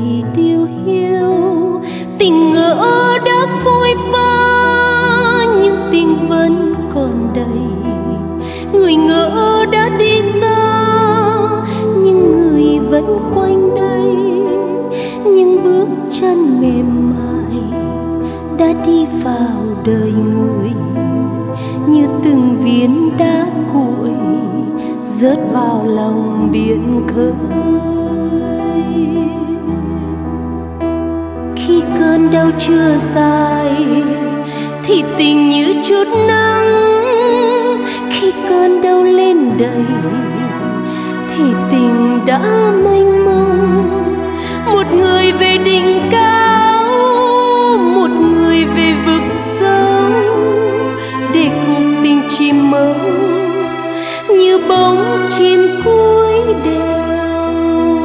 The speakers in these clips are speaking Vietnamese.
điều hiu. Tình ngỡ đã phôi pha nhưng tình vẫn còn đầy. Người ngỡ đã đi xa nhưng người vẫn quanh đây. Những bước chân mềm mại đã đi vào đời người, như từng viên đá cuội rớt vào lòng biển khơi. Khi cơn đau chưa dài thì tình như chút nắng. Khi cơn đau lên đầy thì tình đã mênh mông. Một người về đỉnh cao, một người về vực sâu, để cuộc tình chìm màu như bóng chim cuối đèo.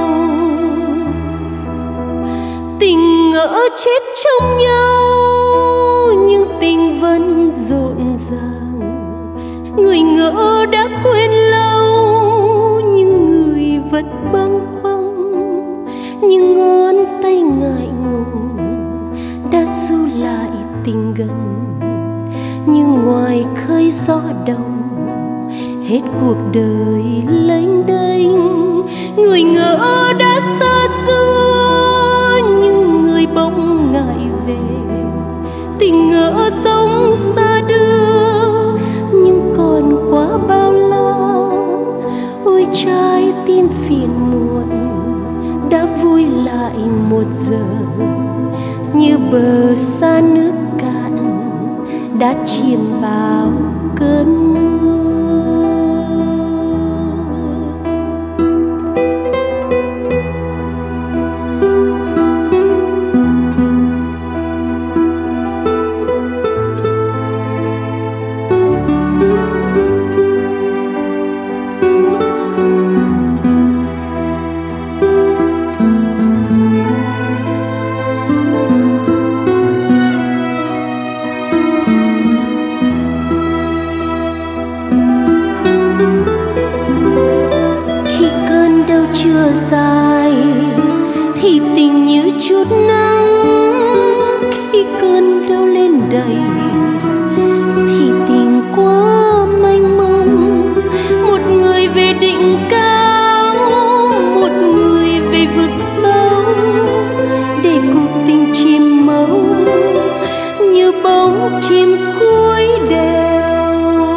Tình ngỡ chết trong nhau nhưng tình vẫn rộn ràng. Người ngỡ đã quên lâu nhưng người vẫn bâng khuâng. Nhưng ngón tay ngại ngùng đã ru lại tình gần, như ngoài khơi gió đông hết cuộc đời lênh đênh. Người ngỡ đã xa xưa nhưng người bỗng ngại về. Tình ngỡ sống xa đưa nhưng còn quá bao lo. Ôi trái tim phiền muộn đã vui lại một giờ, như bờ xa nước cạn đã chìm vào cơn mưa. Chưa dài thì tình như chút nắng. Khi cơn đau lên đầy thì tình quá mênh mông. Một người về đỉnh cao, một người về vực sâu, để cuộc tình chìm màu như bóng chim cuối đèo.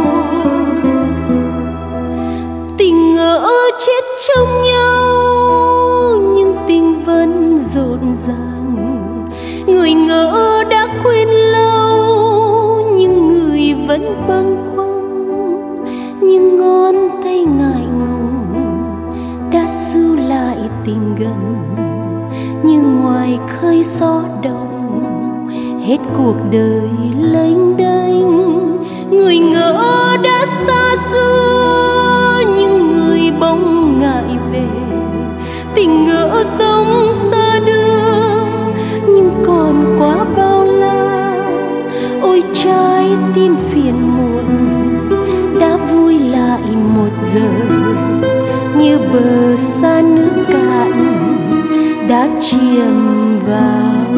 Tình ngỡ chết trong nhau nhưng tình vẫn rộn ràng. Người ngỡ đã quên lâu nhưng người vẫn bâng khuâng. Nhưng ngón tay ngại ngùng đã ru lại tình gần, như ngoài khơi gió đông hết cuộc đời lênh đênh. Người ngỡ đã xa xưa nhưng người bỗng ngại về. Tình ngỡ sống xa đưa nhưng còn quá bao la. Ôi trái tim phiền muộn đã vui lại một giờ, như bờ xa nước cạn đã chìm vào